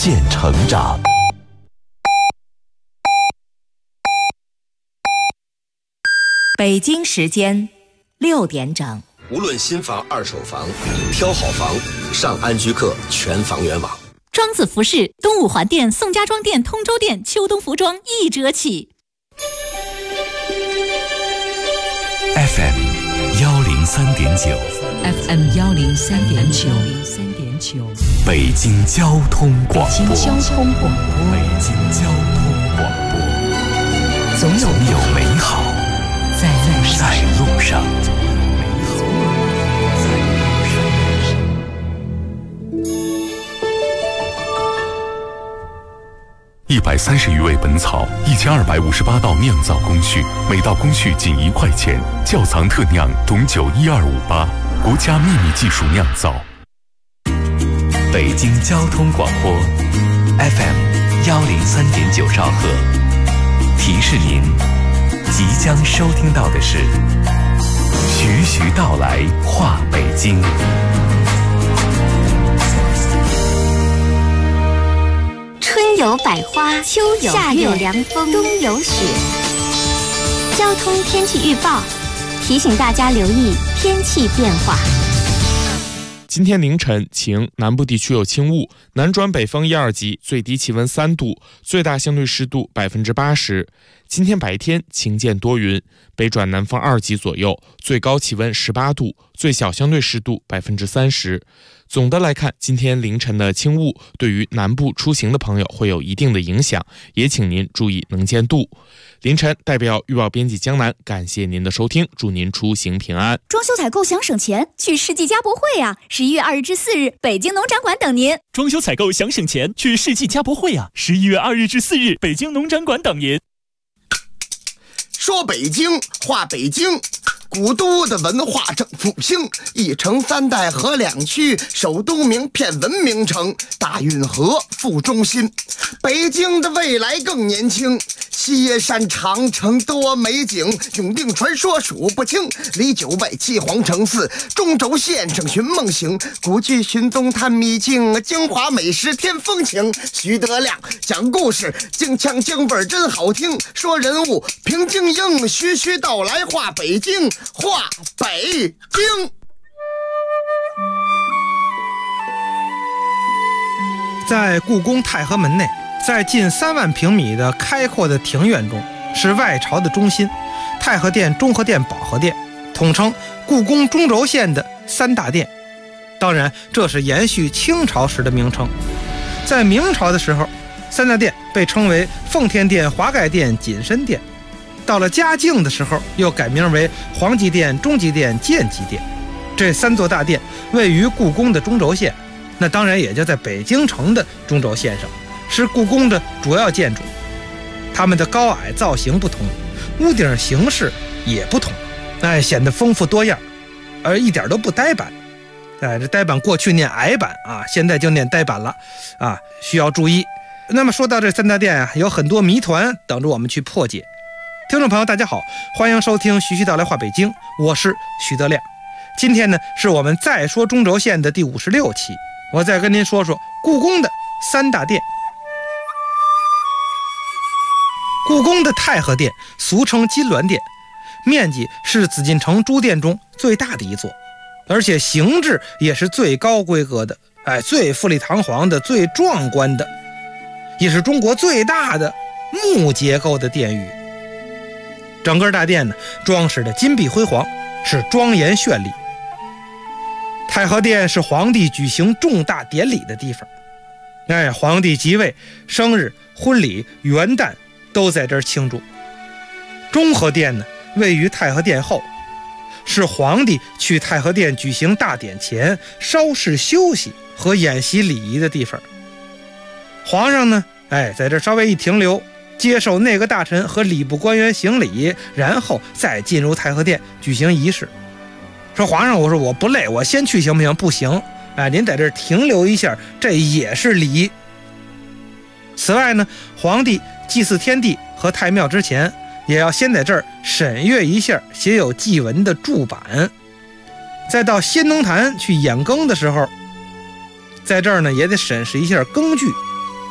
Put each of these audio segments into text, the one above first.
现成长。 北京时间6点整。 无论新房、二手房，挑好房，上安居客全房源网。 庄子服饰东五环店、宋家庄店、通州店秋冬服装1折起。 FM 103.9 FM 103.9 北京交通广播。 北京交通广播，总有美好在路上。 130余味本草，1258道酿造工序，每道工序仅1块钱。窖藏特酿董酒12588，国家秘密技术酿造。 北京交通广播 FM 103.9兆赫，提示您即将收听到的是徐徐道来话北京。 春有百花，秋有夏有凉风，冬有雪。交通天气预报提醒大家留意天气变化。 今天凌晨晴，南部地区有轻雾，南转北风1、2级，最低气温3度，最大相对湿度80%。今天白天晴间多云，北转南风2级左右，最高气温18度，最小相对湿度30%。总的来看，今天凌晨的轻雾对于南部出行的朋友会有一定的影响，也请您注意能见度。凌晨代表预报编辑江南，感谢您的收听，祝您出行平安。 装修采购想省钱，去世纪家博会啊！11月2日至4日，北京农展馆等您。 装修采购想省钱，去世纪家博会啊！11月2日至4日，北京农展馆等您。 说北京，话北京。古都的文化正复兴，一城3代合2区，首都名片文明城，大运河副中心。北京的未来更年轻，西山长城多美景，永定传说数不清。离9外7皇城4，中轴线上寻梦行，古迹寻踪探秘境，京华美食添风情。徐德亮讲故事，京腔京味真好听，说人物评京英，徐徐道来话北京。话北京， 在故宫太和门内，在近3万平米的开阔的庭院中，是外朝的中心。太和殿、中和殿、保和殿，统称故宫中轴线的3大殿。当然，这是延续清朝时的名称。在明朝的时候，3大殿被称为奉天殿、华盖殿、锦深殿。到了嘉靖的时候，又改名为皇极殿、中极殿、建极殿。这3座大殿位于故宫的中轴线，那当然也就在北京城的中轴线上，是故宫的主要建筑。它们的高矮造型不同，屋顶形式也不同，显得丰富多样，而一点都不呆板。这呆板过去念矮板啊，现在就念呆板了啊，需要注意。那么说到这3大殿啊，有很多谜团等着我们去破解。听众朋友大家好，欢迎收听徐徐道来话北京，我是徐德亮。今天呢是我们再说中轴线的第56期，我再跟您说说故宫的3大殿。故宫的太和殿俗称金銮殿，面积是紫禁城诸殿中最大的一座，而且形制也是最高规格的，最富丽堂皇的，最壮观的，也是中国最大的木结构的殿宇。整个大殿呢，装饰的金碧辉煌，是庄严绚丽。太和殿是皇帝举行重大典礼的地方，皇帝即位、生日、婚礼、元旦都在这儿庆祝。中和殿呢，位于太和殿后，是皇帝去太和殿举行大典前稍事休息和演习礼仪的地方。皇上呢，在这稍微一停留，接受内阁大臣和礼部官员行礼，然后再进入太和殿举行仪式。说皇上，我说我不累，我先去行不行？不行，您在这儿停留一下，这也是礼。此外呢，皇帝祭祀天地和太庙之前，也要先在这儿审阅一下写有祭文的注板。再到先农坛去演更的时候，在这儿呢也得审视一下更具，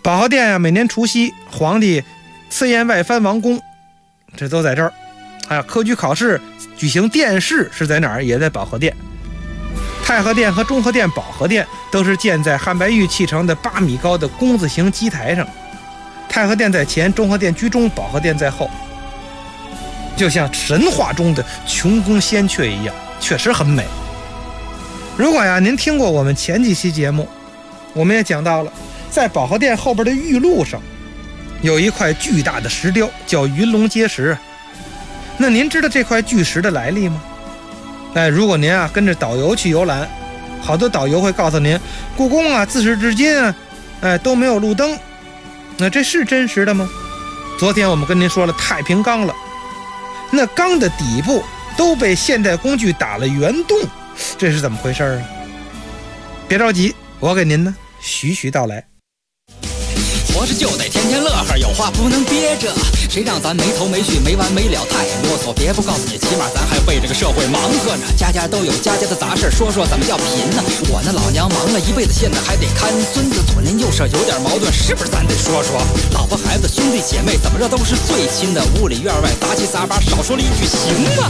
保和殿每年除夕皇帝赐宴外藩王公，这都在这儿。还有科举考试举行殿试是在哪儿？也在保和殿。太和殿和中和殿、保和殿都是建在汉白玉砌成的8米高的工字形基台上，太和殿在前，中和殿居中，保和殿在后，就像神话中的琼宫仙阙一样，确实很美。如果您听过我们前几期节目，我们也讲到了，在保和殿后边的玉路上有一块巨大的石雕，叫云龙阶石。那您知道这块巨石的来历吗？如果您跟着导游去游览，好多导游会告诉您，故宫自始至今都没有路灯。那这是真实的吗？昨天我们跟您说了太平缸了，那缸的底部都被现代工具打了圆洞，这是怎么回事啊？别着急，我给您呢徐徐道来。 活着就得天天乐呵，有话不能憋着，谁让咱没头没绪没完没了太啰嗦。别不告诉你，起码咱还为这个社会忙活呢，家家都有家家的杂事，说说怎么叫贫呢？我那老娘忙了一辈子，现在还得看孙子，左邻右舍有点矛盾，是不是咱得说说？老婆孩子兄弟姐妹怎么着都是最亲的，屋里院外杂七杂八，少说了一句行吗？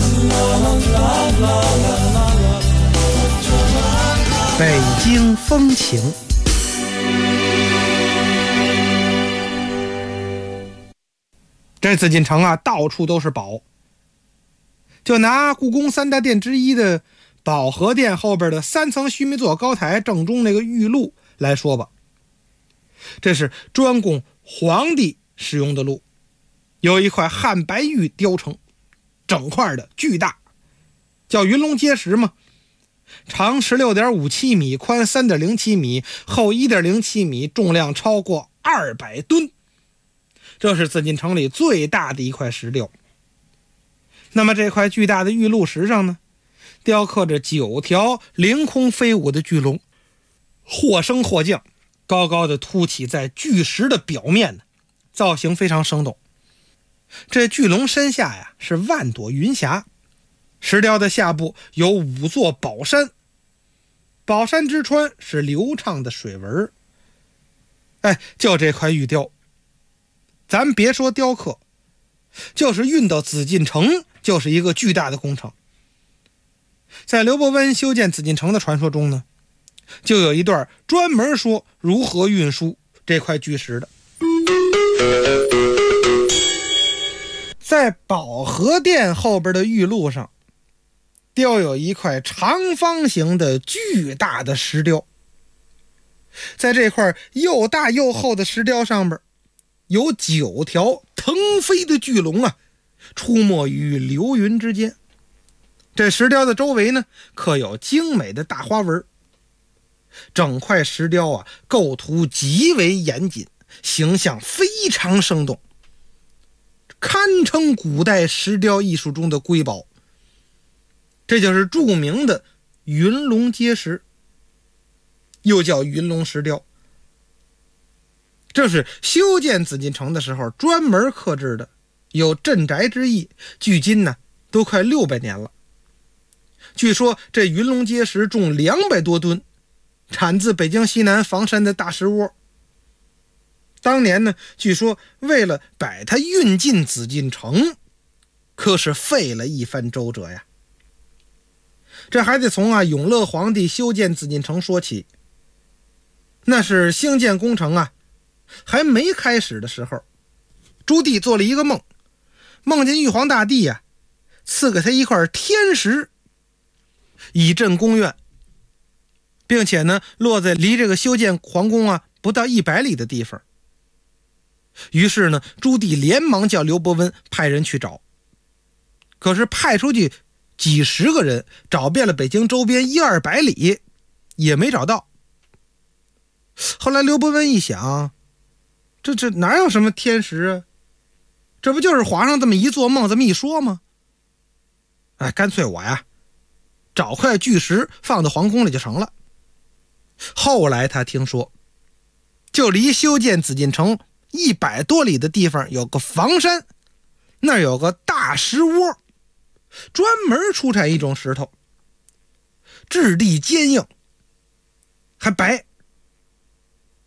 北京风情。这紫禁城到处都是宝。就拿故宫3大殿之一的保和殿后边的3层须弥座高台正中那个玉路来说吧，这是专供皇帝使用的路，有一块汉白玉雕成，整块的巨大，叫云龙阶石嘛，长 16.57 米，宽 3.07 米，厚 1.07 米，重量超过200吨。这是紫禁城里最大的一块石雕。那么这块巨大的玉鹿石上呢，雕刻着9条凌空飞舞的巨龙，或升或降，高高的凸起在巨石的表面，造型非常生动。这巨龙身下是万朵云霞，石雕的下部有5座宝山，宝山之川是流畅的水纹。就这块玉雕，咱别说雕刻，就是运到紫禁城就是一个巨大的工程。在刘伯温修建紫禁城的传说中呢，就有一段专门说如何运输这块巨石的。在保和殿后边的玉路上雕有一块长方形的巨大的石雕，在这块又大又厚的石雕上边有9条腾飞的巨龙出没于流云之间。这石雕的周围呢，刻有精美的大花纹。整块石雕构图极为严谨，形象非常生动，堪称古代石雕艺术中的瑰宝。这就是著名的云龙阶石，又叫云龙石雕。这是修建紫禁城的时候专门刻制的，有镇宅之意，距今呢都快600年了。据说这云龙阶石重200多吨，产自北京西南房山的大石窝。当年呢，据说为了把它运进紫禁城，可是费了一番周折呀。这还得从永乐皇帝修建紫禁城说起。那是兴建工程还没开始的时候，朱棣做了一个梦，梦见玉皇大帝赐给他一块天石，以镇宫苑，并且呢落在离这个修建皇宫不到100里的地方。于是呢，朱棣连忙叫刘伯温派人去找，可是派出去几十个人，找遍了北京周边100-200里，也没找到。后来刘伯温一想，这哪有什么天石这不就是皇上这么一做梦，这么一说吗？干脆我找块巨石放到皇宫里就成了。后来他听说，就离修建紫禁城100多里的地方有个房山，那儿有个大石窝，专门出产一种石头，质地坚硬还白，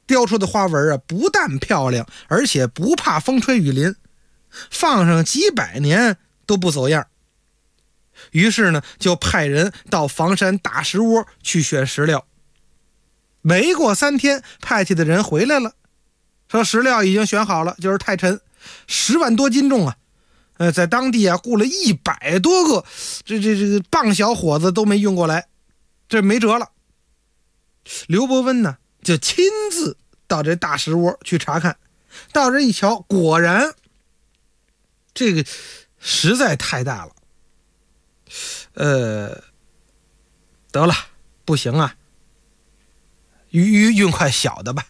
雕出的花纹啊，不但漂亮，而且不怕风吹雨淋，放上几百年都不走样。于是呢，就派人到房山大石窝去选石料。没过3天，派去的人回来了，说石料已经选好了，就是太沉，10万多斤重啊！在当地啊雇了100多个这个棒小伙子都没运过来，这没辙了。刘伯温呢就亲自到这大石窝去查看，到这一瞧，果然这个实在太大了。得了，不行啊，运块小的吧，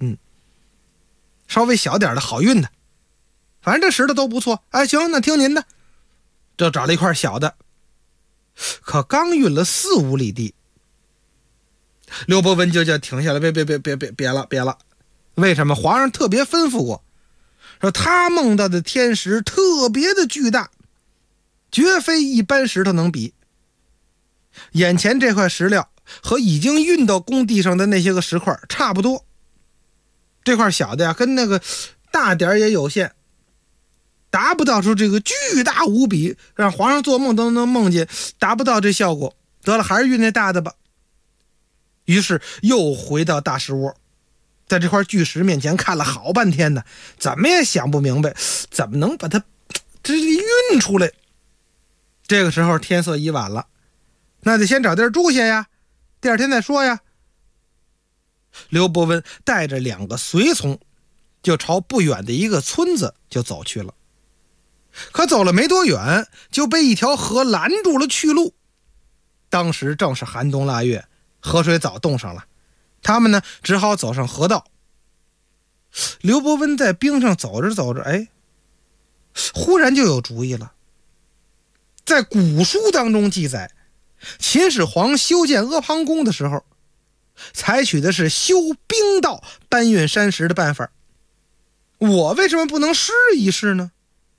稍微小点的好运的，反正这石头都不错。哎，行，那听您的，就找了一块小的。可刚运了4、5里地，刘伯温就叫停下来，别了。为什么？皇上特别吩咐过，说他梦到的天石特别的巨大，绝非一般石头能比。眼前这块石料和已经运到工地上的那些个石块差不多，这块小的呀，跟那个大点也有限，达不到出这个巨大无比，让皇上做梦都能梦见，达不到这效果。得了，还是运那大的吧。于是又回到大石窝，在这块巨石面前看了好半天呢，怎么也想不明白，怎么能把它这运出来。这个时候天色已晚了，那得先找地儿住下呀，第二天再说呀。刘伯温带着2个随从，就朝不远的一个村子就走去了。可走了没多远，就被一条河拦住了去路。当时正是寒冬腊月，河水早冻上了，他们呢只好走上河道。刘伯温在冰上走着走着，忽然就有主意了。在古书当中记载，秦始皇修建阿房宫的时候，采取的是修冰道搬运山石的办法。我为什么不能试一试呢？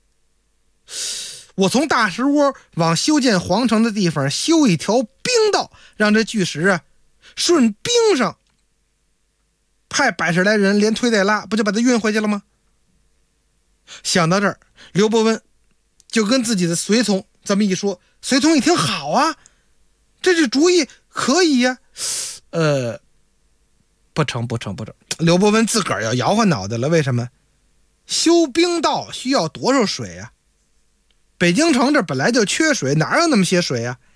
我从大石窝往修建皇城的地方修一条冰道，让这巨石啊顺冰上，派100来人连推带拉，不就把它运回去了吗？想到这儿，刘伯温就跟自己的随从这么一说，随从一听，好啊，这主意可以呀。不成。刘伯温自个儿要摇晃脑袋了，为什么？修冰道需要多少水啊？北京城这本来就缺水，哪有那么些水啊？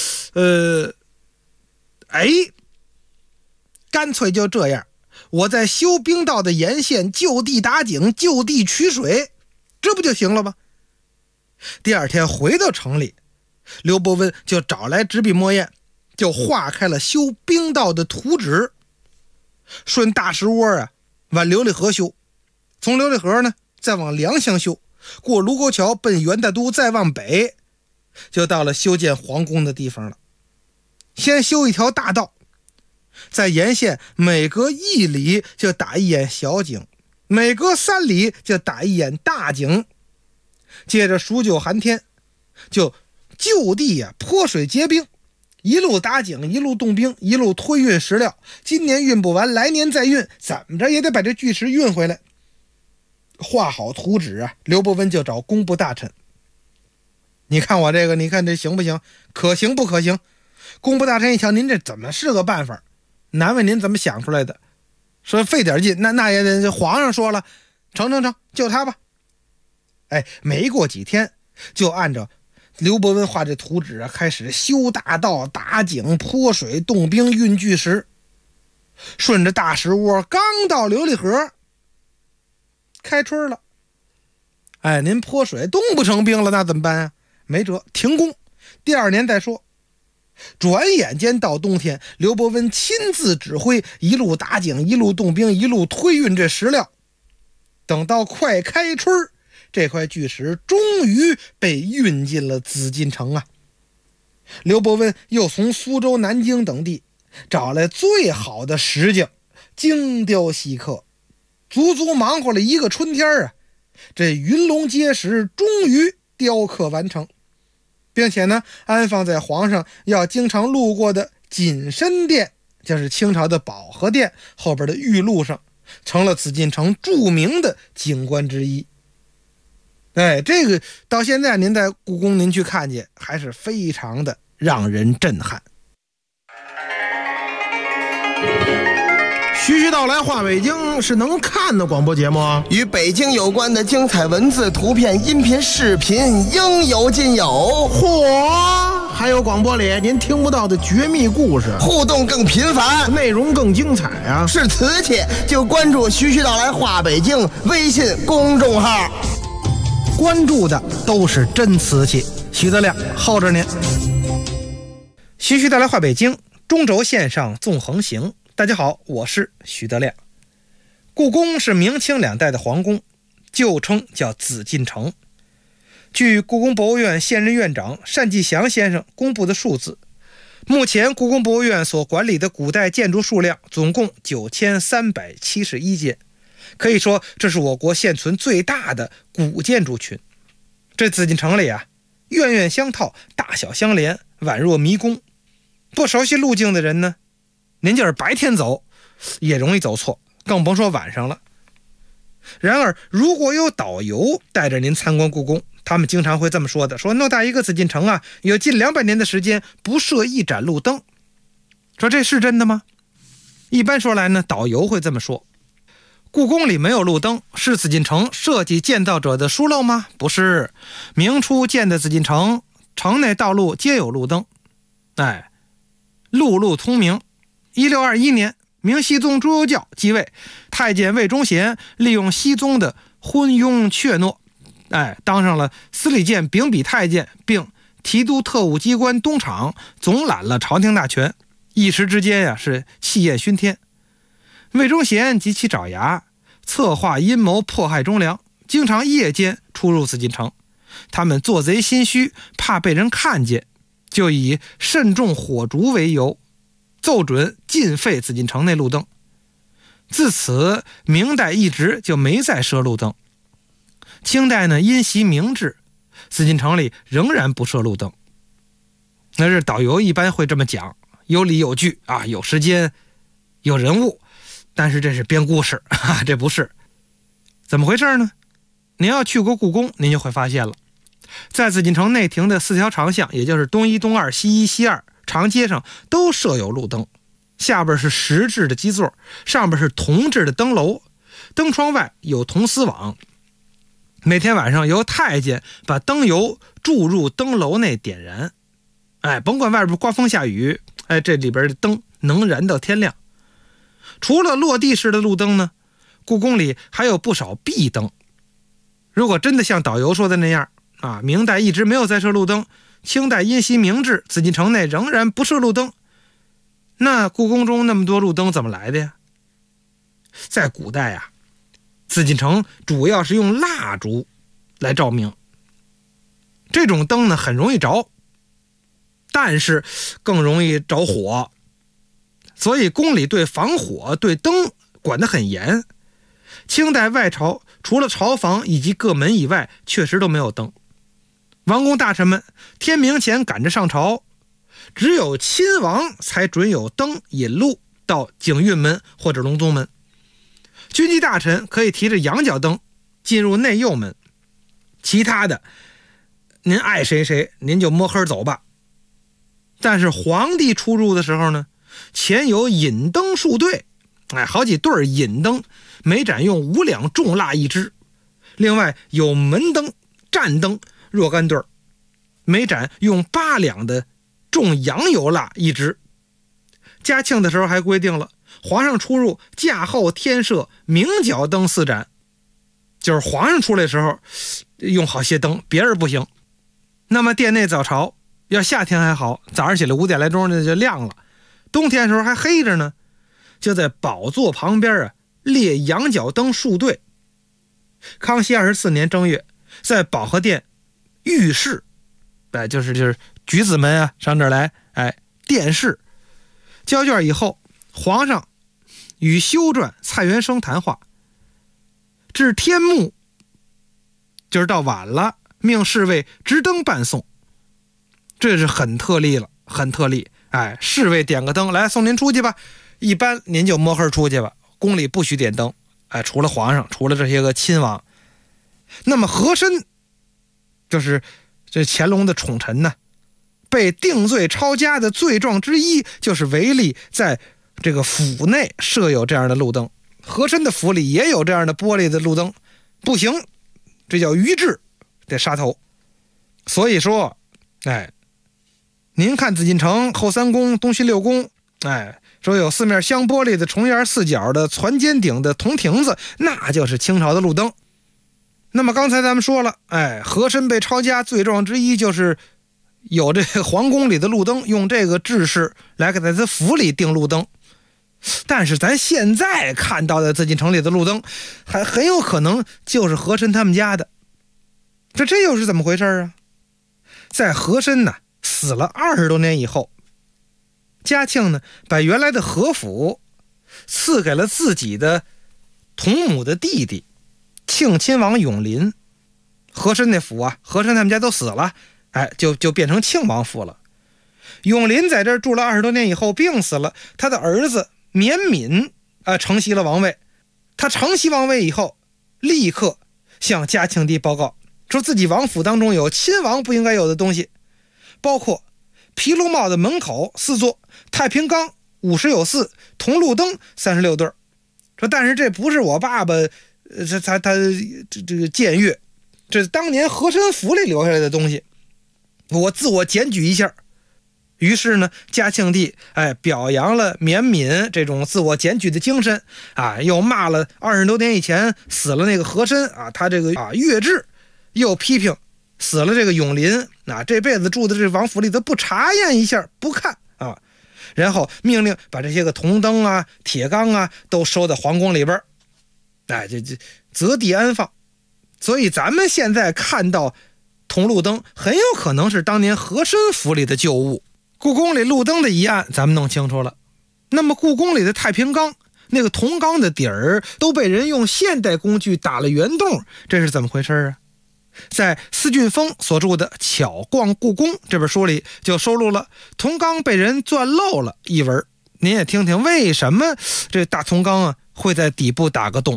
干脆就这样，我在修冰道的沿线就地打井，就地取水，这不就行了吗？第二天回到城里，刘伯温就找来纸笔墨砚，就画开了修冰道的图纸，顺大石窝啊往琉璃河修，从琉璃河呢再往良乡修，过卢沟桥奔元大都，再往北就到了修建皇宫的地方了。先修一条大道，在沿线每隔1里就打一眼小井，每隔3里就打一眼大井。接着数9寒天，就地泼水结冰，一路打井，一路冻冰，一路推运石料，今年运不完，来年再运，怎么着也得把这巨石运回来。画好图纸啊，刘伯温就找工部大臣，你看我这个，你看这行不行？可行不可行？工部大臣一瞧，您这怎么是个办法？难为您怎么想出来的？说费点劲，那也得皇上说了，成，就他吧。没过几天，就按照刘伯温画这图纸啊，开始修大道、打井、泼水、冻冰、运巨石。顺着大石窝，刚到琉璃河，开春了。您泼水冻不成冰了，那怎么办啊？没辙，停工，第2年再说。转眼间到冬天，刘伯温亲自指挥，一路打井，一路冻冰，一路推运这石料。等到快开春，这块巨石终于被运进了紫禁城啊！刘伯温又从苏州、南京等地找来最好的石匠，精雕细刻，足足忙活了1个春天啊！这云龙结石终于雕刻完成，并且呢，安放在皇上要经常路过的锦深殿，就是清朝的保和殿后边的玉路上， 成了紫禁城著名的景观之一。这个到现在您在故宫您去看去，还是非常的让人震撼。 徐徐道来话北京是能看的广播节目啊， 与北京有关的精彩文字、图片、音频、视频应有尽有。 嚯，还有广播里您听不到的绝密故事， 互动更频繁， 内容更精彩啊！ 是瓷器就关注徐徐道来话北京微信公众号， 关注的都是真瓷器。徐德亮候着您。徐徐道来话北京，中轴线上纵横行。大家好，我是徐德亮。故宫是明清两代的皇宫，旧称叫紫禁城。据故宫博物院现任院长单霁翔先生公布的数字，目前故宫博物院所管理的古代建筑数量总共9371件，可以说这是我国现存最大的古建筑群。这紫禁城里啊，院院相套，大小相连，宛若迷宫。不熟悉路径的人呢，您就是白天走也容易走错，更甭说晚上了。然而如果有导游带着您参观故宫，他们经常会这么说的，说偌大一个紫禁城啊，有近200年的时间不设一盏路灯。说这是真的吗？一般说来呢，导游会这么说，故宫里没有路灯，是紫禁城设计建造者的疏漏吗？不是，明初建的紫禁城，城内道路皆有路灯，路路通明。1621年，明熹宗朱由校继位，太监魏忠贤利用熹宗的昏庸怯懦，当上了司礼监秉笔太监，并提督特务机关东厂，总揽了朝廷大权。一时之间呀，是气焰熏天。魏忠贤及其爪牙策划阴谋迫害忠良，经常夜间出入紫禁城。他们做贼心虚，怕被人看见，就以慎重火烛为由，奏准禁废紫禁城内路灯。自此明代一直就没再设路灯。清代呢，因袭明制，紫禁城里仍然不设路灯。那是导游一般会这么讲，有理有据啊，有时间有人物，但是这是编故事啊，这不是。怎么回事呢？您要去过故宫，您就会发现了，在紫禁城内廷的4条长巷，也就是东1、东2、西1、西2长街上都设有路灯，下边是石制的基座，上边是铜制的灯楼，灯窗外有铜丝网。每天晚上由太监把灯油注入灯楼内点燃，甭管外边刮风下雨，这里边的灯能燃到天亮。除了落地式的路灯呢，故宫里还有不少壁灯。如果真的像导游说的那样啊，明代一直没有再设路灯，清代因袭明制，紫禁城内仍然不设路灯，那故宫中那么多路灯怎么来的呀？在古代啊，紫禁城主要是用蜡烛来照明，这种灯呢很容易着，但是更容易着火，所以宫里对防火对灯管得很严。清代外朝除了朝房以及各门以外，确实都没有灯。王公大臣们天明前赶着上朝，只有亲王才准有灯引路到景运门或者隆宗门。军机大臣可以提着羊角灯进入内右门，其他的您爱谁谁，您就摸黑走吧。但是皇帝出入的时候呢，前有引灯数队，好几对引灯，每盏用5两重蜡一支，另外有门灯、战灯若干对，每盏用8两的重羊油蜡一支。嘉庆的时候还规定了，皇上出入驾后天设明角灯4盏，就是皇上出来的时候用好些灯，别人不行。那么殿内早朝，要夏天还好，早上起来5点来钟那就亮了，冬天的时候还黑着呢，就在宝座旁边列羊角灯数队。康熙24年正月，在保和殿御室，就是举子们上这儿来，殿试交卷以后，皇上与修撰蔡元生谈话，至天暮，就是到晚了，命侍卫执灯伴送。这是很特例了，很特例。侍卫点个灯来送您出去吧，一般您就摸黑出去吧， 宫里不许点灯，除了皇上，除了这些个亲王。那么和珅就是这乾隆的宠臣呢，被定罪抄家的罪状之一就是违例在这个府内设有这样的路灯。和珅的府里也有这样的玻璃的路灯，不行，这叫逾制，得杀头。所以说您看紫禁城后三宫东西六宫，说有四面镶玻璃的重檐四角的攒尖顶的铜亭子，那就是清朝的路灯。那么刚才咱们说了，和珅被抄家罪状之一就是有这个皇宫里的路灯，用这个制式来给在他府里定路灯。但是咱现在看到的紫禁城里的路灯还很有可能就是和珅他们家的。这又是怎么回事啊？在和珅呢死了20多年以后，嘉庆呢把原来的和府赐给了自己的同母的弟弟庆亲王永璘。和珅那府啊，和珅他们家都死了，就变成庆王府了。永璘在这儿住了20多年以后病死了，他的儿子绵敏承袭了王位。他承袭王位以后，立刻向嘉庆帝报告，说自己王府当中有亲王不应该有的东西，包括毗卢帽的门口4座，太平缸50有4，铜路灯36对。说但是这不是我爸爸他这个僭越，这是当年和珅府里留下来的东西，我自我检举一下。于是呢，嘉庆帝表扬了绵敏这种自我检举的精神又骂了20多年以前死了那个和珅他这个越制，又批评死了这个永璘这辈子住的这王府里头不查验一下不看然后命令把这些个铜灯铁缸都收到皇宫里边，这择地安放。所以咱们现在看到铜路灯很有可能是当年和珅府里的旧物。故宫里路灯的一案咱们弄清楚了，那么故宫里的太平缸那个铜缸的底儿都被人用现代工具打了圆洞，这是怎么回事啊？在司俊峰所著的《巧逛故宫》这本书里就收录了铜缸被人钻漏了一文，您也听听为什么这大铜缸会在底部打个洞。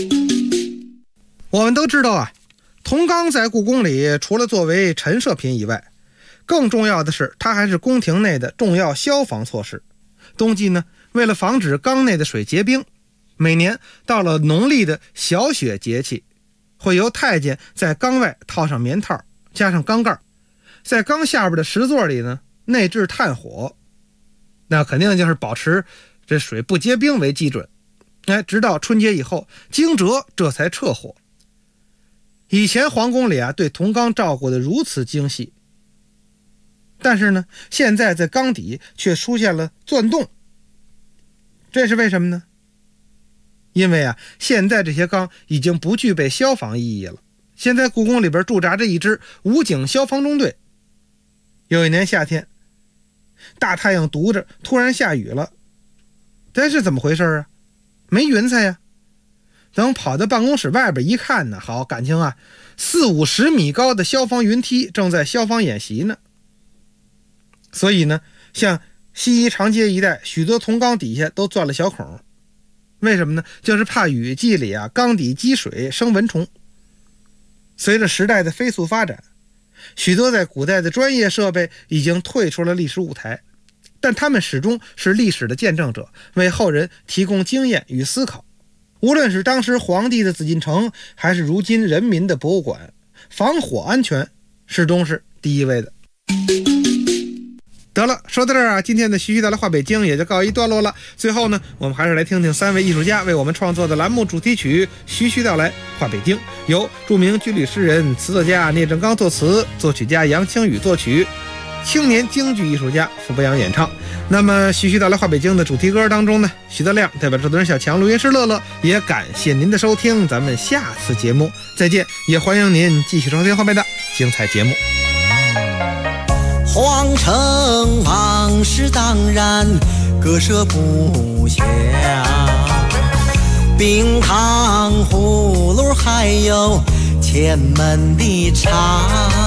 我们都知道铜缸在故宫里除了作为陈设品以外，更重要的是它还是宫廷内的重要消防措施。冬季呢，为了防止缸内的水结冰，每年到了农历的小雪节气，会由太监在缸外套上棉套，加上缸盖，在缸下边的石座里呢内置炭火，那肯定就是保持这水不结冰为基准，直到春节以后惊蛰这才撤火。以前皇宫里对铜缸照顾得如此精细，但是呢现在在缸底却出现了钻洞，这是为什么呢？因为现在这些缸已经不具备消防意义了。现在故宫里边驻扎着一支武警消防中队。有一年夏天，大太阳毒着，突然下雨了，这是怎么回事没云彩呀。等跑到办公室外边一看呢，好，感情40-50米高的消防云梯正在消防演习呢。所以呢，像西仪长街一带许多铜缸底下都钻了小孔，为什么呢？就是怕雨季里缸底积水生蚊虫。随着时代的飞速发展，许多在古代的专业设备已经退出了历史舞台，但他们始终是历史的见证者，为后人提供经验与思考。无论是当时皇帝的紫禁城，还是如今人民的博物馆，防火安全始终是第一位的。得了，说到这儿今天的徐徐道来话北京也就告一段落了。最后呢，我们还是来听听3位艺术家为我们创作的栏目主题曲《徐徐道来话北京》，由著名军旅诗人、词作家聂正刚作词，作曲家杨清宇作曲，青年京剧艺术家傅博阳演唱。那么徐徐道来话北京的主题歌当中呢，徐德亮代表制作人小强、录音师乐乐，也感谢您的收听，咱们下次节目再见，也欢迎您继续收听后面的精彩节目。 皇城往事当然割舍不下，冰糖葫芦还有前门的茶，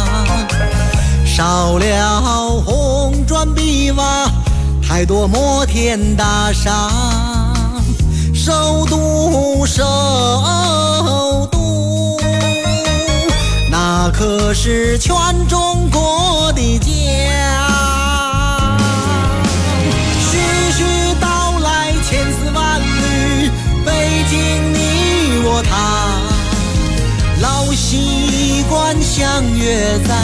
少了红砖碧瓦，太多摩天大厦， 首都，首都，那可是全中国的家。徐徐道来千丝万缕，北京你我他，老习惯相约在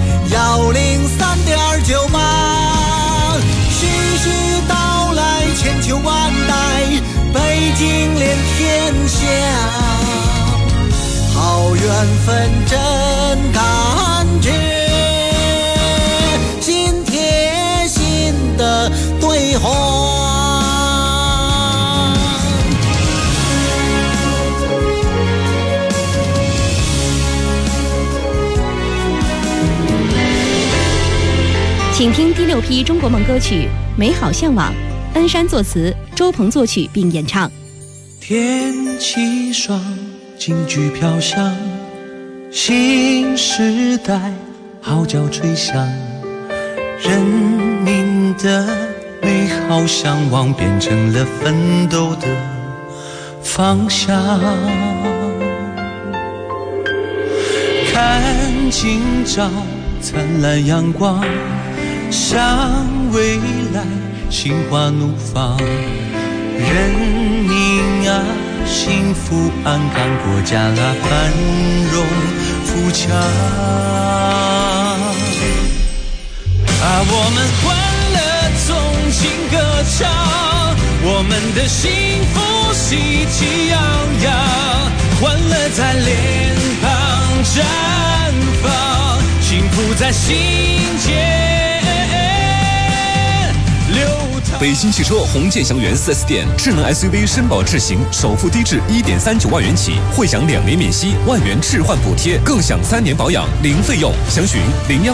103.98。徐徐道来千秋万代，北京连天下，好缘分真感觉，心贴心的对话。 请听第6批中国梦歌曲《美好向往》，恩山作词，周鹏作曲并演唱。 天气爽，京剧飘香，新时代号角吹响，人民的美好向往变成了奋斗的方向。看今朝灿烂阳光，向未来心花怒放，人民啊幸福安康，国家啊繁荣富强。我们欢乐纵情歌唱，我们的幸福喜气洋洋，欢乐在脸庞绽放，幸福在心间。 北京汽车红箭祥源 4S 店智能 SUV 绅宝智行，首付低至1.39万元起，会享2年免息，1万元置换补贴，更享3年保养零费用。详询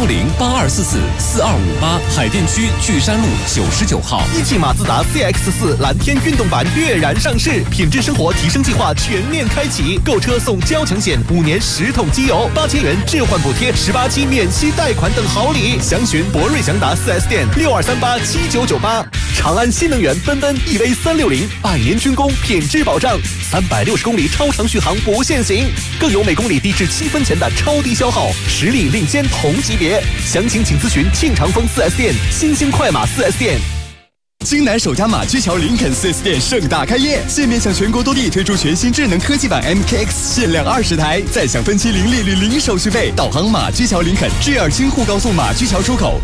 010-8244-4258，海淀区巨山路99号。 一汽马自达 CX-4 蓝天运动版跃然上市，品质生活提升计划全面开启，购车送交强险，5年10桶机油，8000元置换补贴，18期免息贷款等好礼。详询博瑞祥达 4S 店62387998。长安新能源奔奔 EV360，100年军工品质保障，360公里超长续航不限行，更有每公里低至7分钱的超低消耗，实力领先同级别。详情请咨询庆长丰 4S 店、新兴快马 4S 店。 京南首家马驹桥林肯 4S 店盛大开业，现面向全国多地推出全新智能科技版 MKX， 限量20台，再享分期零利率零手续费。导航马驹桥林肯 G2 京沪高速马驹桥出口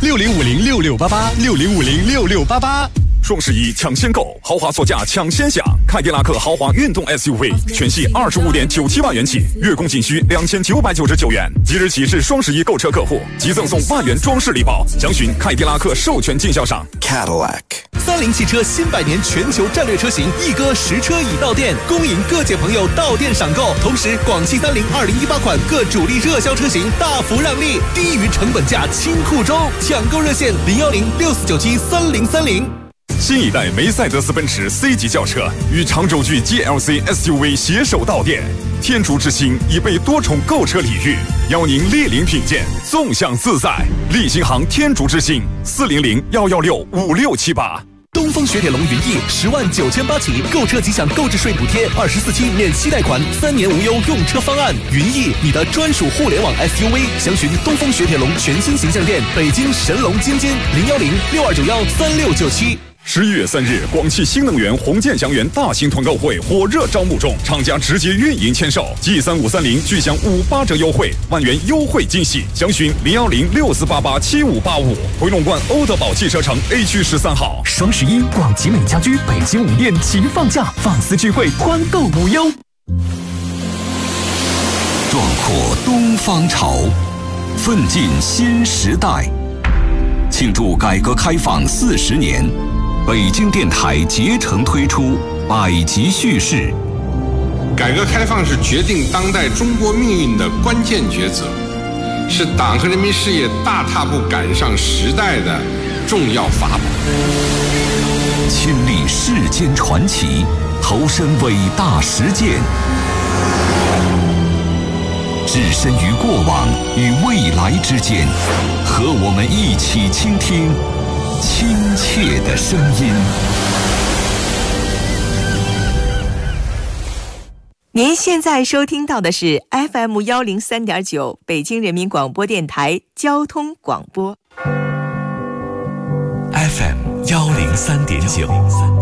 60506688，60506688。 双11抢先购，豪华座驾抢先享，凯迪拉克豪华运动 SUV 全系25.97万元起，月供仅需2999元。即日起至双11购车客户即赠送万元装饰礼包，详询凯迪拉克授权经销商 Cadillac。30汽车新100年全球战略车型一哥实车已到店，恭迎各界朋友到店赏购。同时，广汽30 2018款各主力热销车型大幅让利，低于成本价清库中，抢购热线010-6497-3030。 新一代梅赛德斯奔驰 C 级轿车与长轴距 GLC SUV 携手到店，天竺之星已被多重购车礼遇，邀您莅临品鉴，纵享自在。立新行天竺之星400-116-5678。 东风雪铁龙云翼10.98万起，购车即享购置税补贴，24期免息贷款，3年无忧用车方案。云翼，你的专属互联网 SUV， 详询东风雪铁龙全新形象店，北京神龙津津010-6291-3697。 11月3日，广汽新能源红箭祥源大型团购会火热招募中，厂家直接运营签售，G3530具享58折优惠，1万元优惠惊喜。详询010-6488-7585。回龙观欧德宝汽车城 A 区13号。 双11，广集美家居北京5店齐放假，放肆聚会，团购无忧。 壮阔东方潮，奋进新时代。庆祝改革开放40年，北京电台竭诚推出百集叙事。 改革开放是决定当代中国命运的关键抉择，是党和人民事业大踏步赶上时代的重要法宝。 亲历世间传奇，投身伟大实践，置身于过往与未来之间，和我们一起倾听亲切的声音。 您现在收听到的是 FM 103.9北京人民广播电台交通广播。 FM 103.9。